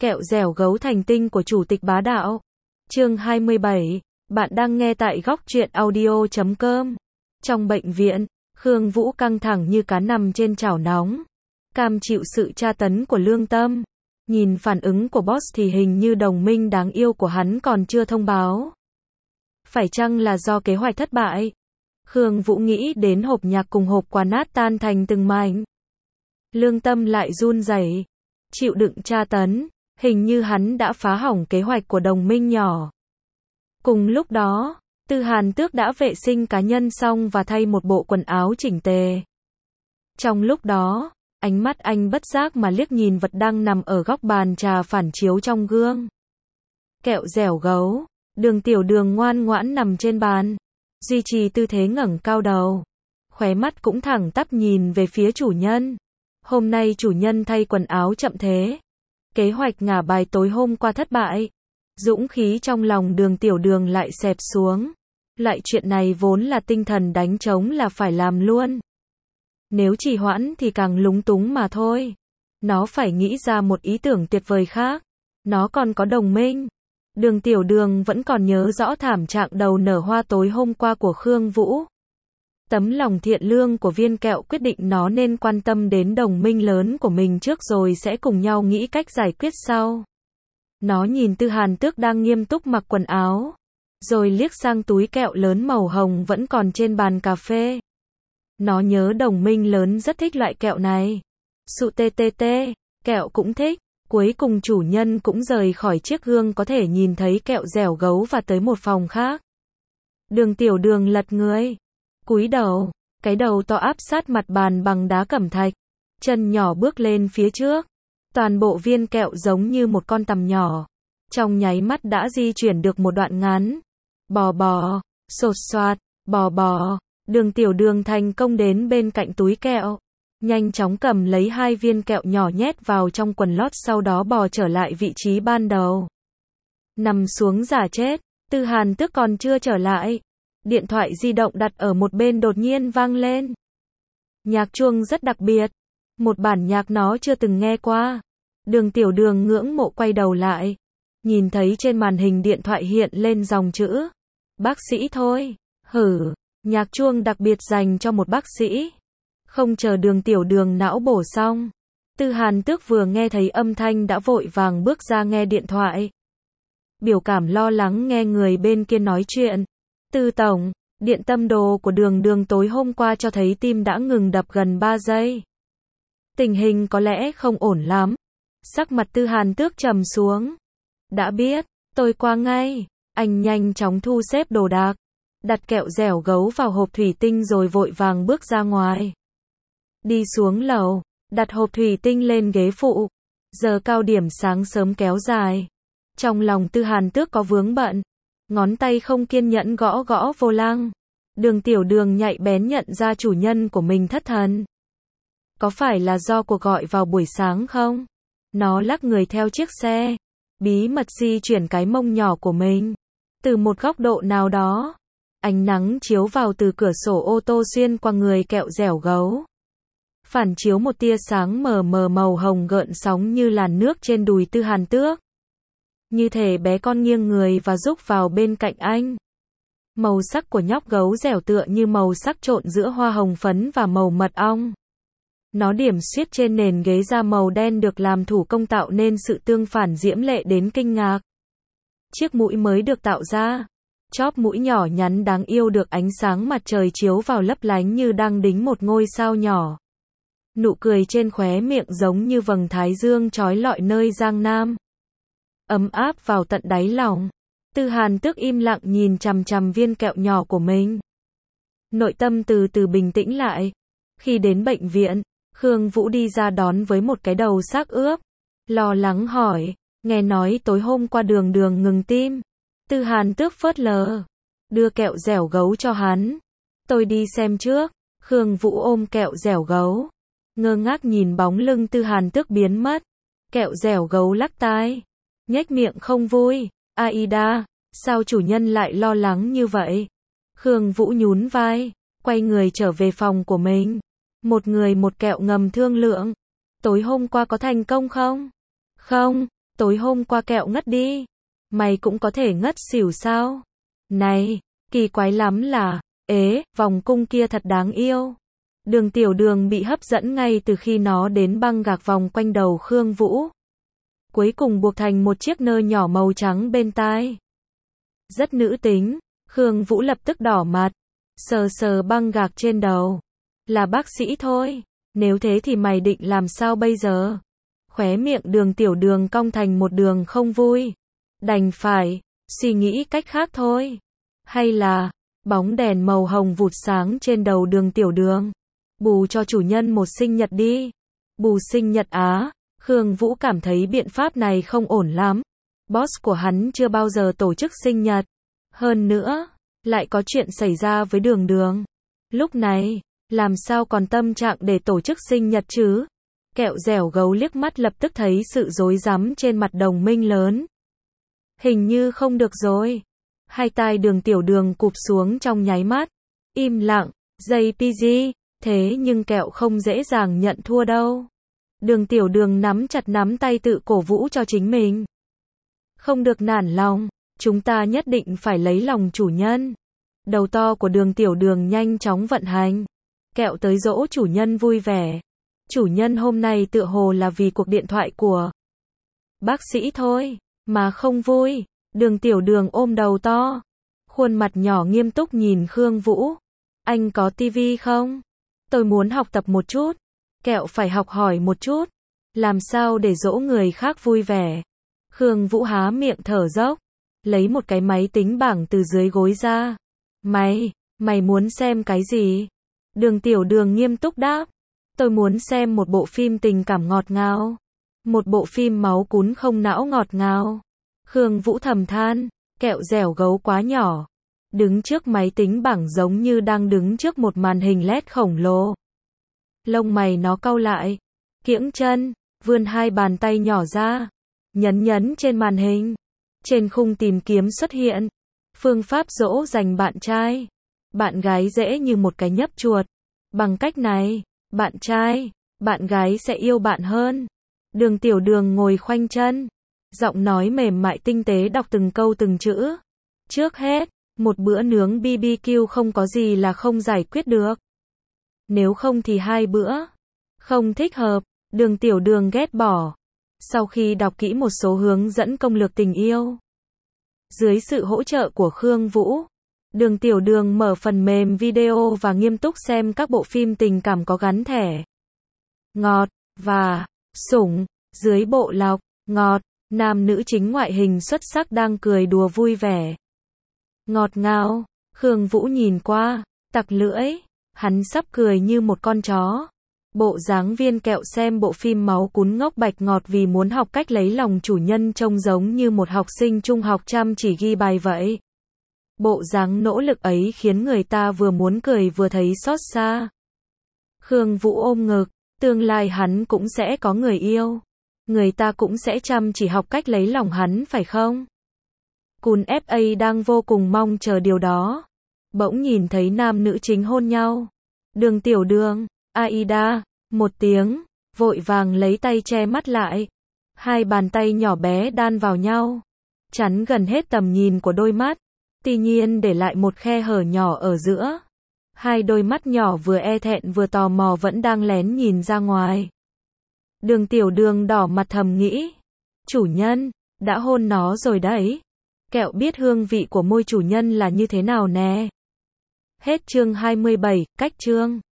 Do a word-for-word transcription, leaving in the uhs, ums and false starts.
Kẹo dẻo gấu thành tinh của Chủ tịch Bá Đạo. Chương hai mươi bảy. Bạn đang nghe tại góc truyện audio chấm com. Trong bệnh viện, Khương Vũ căng thẳng như cá nằm trên chảo nóng. Cam chịu sự tra tấn của lương tâm. Nhìn phản ứng của boss thì hình như đồng minh đáng yêu của hắn còn chưa thông báo. Phải chăng là do kế hoạch thất bại? Khương Vũ nghĩ đến hộp nhạc cùng hộp quà nát tan thành từng mảnh. Lương tâm lại run rẩy, chịu đựng tra tấn, hình như hắn đã phá hỏng kế hoạch của đồng minh nhỏ. Cùng lúc đó, Tư Hàn Tước đã vệ sinh cá nhân xong và thay một bộ quần áo chỉnh tề. Trong lúc đó, ánh mắt anh bất giác mà liếc nhìn vật đang nằm ở góc bàn trà phản chiếu trong gương. Kẹo dẻo gấu, Đường Tiểu Đường ngoan ngoãn nằm trên bàn, duy trì tư thế ngẩng cao đầu, khóe mắt cũng thẳng tắp nhìn về phía chủ nhân. Hôm nay chủ nhân thay quần áo chậm thế. Kế hoạch ngả bài tối hôm qua thất bại. Dũng khí trong lòng Đường Tiểu Đường lại xẹp xuống. Loại chuyện này vốn là tinh thần đánh trống là phải làm luôn. Nếu trì hoãn thì càng lúng túng mà thôi. Nó phải nghĩ ra một ý tưởng tuyệt vời khác. Nó còn có đồng minh. Đường Tiểu Đường vẫn còn nhớ rõ thảm trạng đầu nở hoa tối hôm qua của Khương Vũ. Tấm lòng thiện lương của viên kẹo quyết định nó nên quan tâm đến đồng minh lớn của mình trước rồi sẽ cùng nhau nghĩ cách giải quyết sau. Nó nhìn Tư Hàn Tước đang nghiêm túc mặc quần áo, rồi liếc sang túi kẹo lớn màu hồng vẫn còn trên bàn cà phê. Nó nhớ đồng minh lớn rất thích loại kẹo này. Sụ tê tê tê, kẹo cũng thích. Cuối cùng chủ nhân cũng rời khỏi chiếc gương có thể nhìn thấy kẹo dẻo gấu và tới một phòng khác. Đường Tiểu Đường lật người, cúi đầu, cái đầu to áp sát mặt bàn bằng đá cẩm thạch, chân nhỏ bước lên phía trước. Toàn bộ viên kẹo giống như một con tằm nhỏ, trong nháy mắt đã di chuyển được một đoạn ngắn. Bò bò, sột soạt, bò bò, Đường Tiểu Đường thành công đến bên cạnh túi kẹo, nhanh chóng cầm lấy hai viên kẹo nhỏ nhét vào trong quần lót, sau đó bò trở lại vị trí ban đầu. Nằm xuống giả chết. Tư Hàn Tước còn chưa trở lại. Điện thoại di động đặt ở một bên đột nhiên vang lên. Nhạc chuông rất đặc biệt. Một bản nhạc nó chưa từng nghe qua. Đường Tiểu Đường ngưỡng mộ quay đầu lại. Nhìn thấy trên màn hình điện thoại hiện lên dòng chữ. Bác sĩ thôi. Hử. Nhạc chuông đặc biệt dành cho một bác sĩ. Không chờ Đường Tiểu Đường não bổ xong. Tư Hàn Tước vừa nghe thấy âm thanh đã vội vàng bước ra nghe điện thoại. Biểu cảm lo lắng nghe người bên kia nói chuyện. Tư tổng, điện tâm đồ của Đường Đường tối hôm qua cho thấy tim đã ngừng đập gần ba giây. Tình hình có lẽ không ổn lắm. Sắc mặt Tư Hàn Tước trầm xuống. Đã biết, tôi qua ngay. Anh nhanh chóng thu xếp đồ đạc, đặt kẹo dẻo gấu vào hộp thủy tinh rồi vội vàng bước ra ngoài. Đi xuống lầu, đặt hộp thủy tinh lên ghế phụ. Giờ cao điểm sáng sớm kéo dài. Trong lòng Tư Hàn Tước có vướng bận. Ngón tay không kiên nhẫn gõ gõ vô lăng. Đường Tiểu Đường nhạy bén nhận ra chủ nhân của mình thất thần. Có phải là do cuộc gọi vào buổi sáng không? Nó lắc người theo chiếc xe, bí mật di chuyển cái mông nhỏ của mình. Từ một góc độ nào đó, ánh nắng chiếu vào từ cửa sổ ô tô xuyên qua người kẹo dẻo gấu. Phản chiếu một tia sáng mờ mờ màu hồng gợn sóng như làn nước trên đùi Tư Hàn Tước. Như thể bé con nghiêng người và rúc vào bên cạnh anh. Màu sắc của nhóc gấu dẻo tựa như màu sắc trộn giữa hoa hồng phấn và màu mật ong. Nó điểm xuyết trên nền ghế da màu đen được làm thủ công tạo nên sự tương phản diễm lệ đến kinh ngạc. Chiếc mũi mới được tạo ra. Chóp mũi nhỏ nhắn đáng yêu được ánh sáng mặt trời chiếu vào lấp lánh như đang đính một ngôi sao nhỏ. Nụ cười trên khóe miệng giống như vầng thái dương trói lọi nơi Giang Nam. Ấm áp vào tận đáy lòng. Tư Hàn Tước im lặng nhìn chằm chằm viên kẹo nhỏ của mình. Nội tâm từ từ bình tĩnh lại. Khi đến bệnh viện, Khương Vũ đi ra đón với một cái đầu xác ướp. Lo lắng hỏi, nghe nói tối hôm qua Đường Đường ngừng tim. Tư Hàn Tước phớt lờ. Đưa kẹo dẻo gấu cho hắn. Tôi đi xem trước. Khương Vũ ôm kẹo dẻo gấu. Ngơ ngác nhìn bóng lưng Tư Hàn Tước biến mất. Kẹo dẻo gấu lắc tai. Nhếch miệng không vui. Aida, sao chủ nhân lại lo lắng như vậy? Khương Vũ nhún vai, quay người trở về phòng của mình. Một người một kẹo ngầm thương lượng. Tối hôm qua có thành công không? Không, Tối hôm qua kẹo ngất đi. Mày cũng có thể ngất xỉu sao? Này, kỳ quái lắm là, ế, vòng cung kia thật đáng yêu. Đường Tiểu Đường bị hấp dẫn ngay từ khi nó đến băng gạc vòng quanh đầu Khương Vũ. Cuối cùng buộc thành một chiếc nơ nhỏ màu trắng bên tai. Rất nữ tính, Khương Vũ lập tức đỏ mặt, sờ sờ băng gạc trên đầu. Là bác sĩ thôi, nếu thế thì mày định làm sao bây giờ? Khóe miệng Đường Tiểu Đường cong thành một đường không vui. Đành phải, suy nghĩ cách khác thôi. Hay là, bóng đèn màu hồng vụt sáng trên đầu Đường Tiểu Đường. Bù cho chủ nhân một sinh nhật đi. Bù sinh nhật á, Khương Vũ cảm thấy biện pháp này không ổn lắm. Boss của hắn chưa bao giờ tổ chức sinh nhật. Hơn nữa, lại có chuyện xảy ra với Đường Đường. Lúc này, làm sao còn tâm trạng để tổ chức sinh nhật chứ? Kẹo dẻo gấu liếc mắt lập tức thấy sự rối rắm trên mặt đồng minh lớn. Hình như không được rồi. Hai tai Đường Tiểu Đường cụp xuống trong nháy mắt. Im lặng, giây pê giê, thế nhưng kẹo không dễ dàng nhận thua đâu. Đường Tiểu Đường nắm chặt nắm tay tự cổ vũ cho chính mình. Không được nản lòng, chúng ta nhất định phải lấy lòng chủ nhân. Đầu to của Đường Tiểu Đường nhanh chóng vận hành. Kẹo tới dỗ chủ nhân vui vẻ. Chủ nhân hôm nay tựa hồ là vì cuộc điện thoại của bác sĩ thôi, mà không vui. Đường Tiểu Đường ôm đầu to, khuôn mặt nhỏ nghiêm túc nhìn Khương Vũ. Anh có tivi không? Tôi muốn học tập một chút. Kẹo phải học hỏi một chút. Làm sao để dỗ người khác vui vẻ? Khương Vũ há miệng thở dốc, lấy một cái máy tính bảng từ dưới gối ra. Mày, mày muốn xem cái gì? Đường Tiểu Đường nghiêm túc đáp. Tôi muốn xem một bộ phim tình cảm ngọt ngào. Một bộ phim máu cún không não ngọt ngào. Khương Vũ thầm than, kẹo dẻo gấu quá nhỏ. Đứng trước máy tính bảng giống như đang đứng trước một màn hình led khổng lồ. Lông mày nó cau lại, kiễng chân, vươn hai bàn tay nhỏ ra, nhấn nhấn trên màn hình. Trên khung tìm kiếm xuất hiện phương pháp dỗ dành bạn trai. Bạn gái dễ như một cái nhấp chuột. Bằng cách này, bạn trai, bạn gái sẽ yêu bạn hơn. Đường Tiểu Đường ngồi khoanh chân, giọng nói mềm mại tinh tế đọc từng câu từng chữ. Trước hết, một bữa nướng bê bê kiu không có gì là không giải quyết được. Nếu không thì hai bữa. Không thích hợp, Đường Tiểu Đường ghét bỏ. Sau khi đọc kỹ một số hướng dẫn công lược tình yêu, dưới sự hỗ trợ của Khương Vũ, Đường Tiểu Đường mở phần mềm video và nghiêm túc xem các bộ phim tình cảm có gắn thẻ ngọt và sủng. Dưới bộ lọc ngọt, nam nữ chính ngoại hình xuất sắc đang cười đùa vui vẻ. Ngọt ngào, Khương Vũ nhìn qua, tặc lưỡi, hắn sắp cười như một con chó. Bộ dáng viên kẹo xem bộ phim máu cún ngốc bạch ngọt vì muốn học cách lấy lòng chủ nhân trông giống như một học sinh trung học chăm chỉ ghi bài vậy. Bộ dáng nỗ lực ấy khiến người ta vừa muốn cười vừa thấy xót xa. Khương Vũ ôm ngực, tương lai hắn cũng sẽ có người yêu. Người ta cũng sẽ chăm chỉ học cách lấy lòng hắn phải không? Cún ép a đang vô cùng mong chờ điều đó. Bỗng nhìn thấy nam nữ chính hôn nhau. Đường Tiểu Đường, Aida, một tiếng, vội vàng lấy tay che mắt lại. Hai bàn tay nhỏ bé đan vào nhau, chắn gần hết tầm nhìn của đôi mắt. Tuy nhiên để lại một khe hở nhỏ ở giữa. Hai đôi mắt nhỏ vừa e thẹn vừa tò mò vẫn đang lén nhìn ra ngoài. Đường Tiểu Đường đỏ mặt thầm nghĩ. Chủ nhân, đã hôn nó rồi đấy. Kẹo biết hương vị của môi chủ nhân là như thế nào nè. Hết chương hai mươi bảy, cách chương.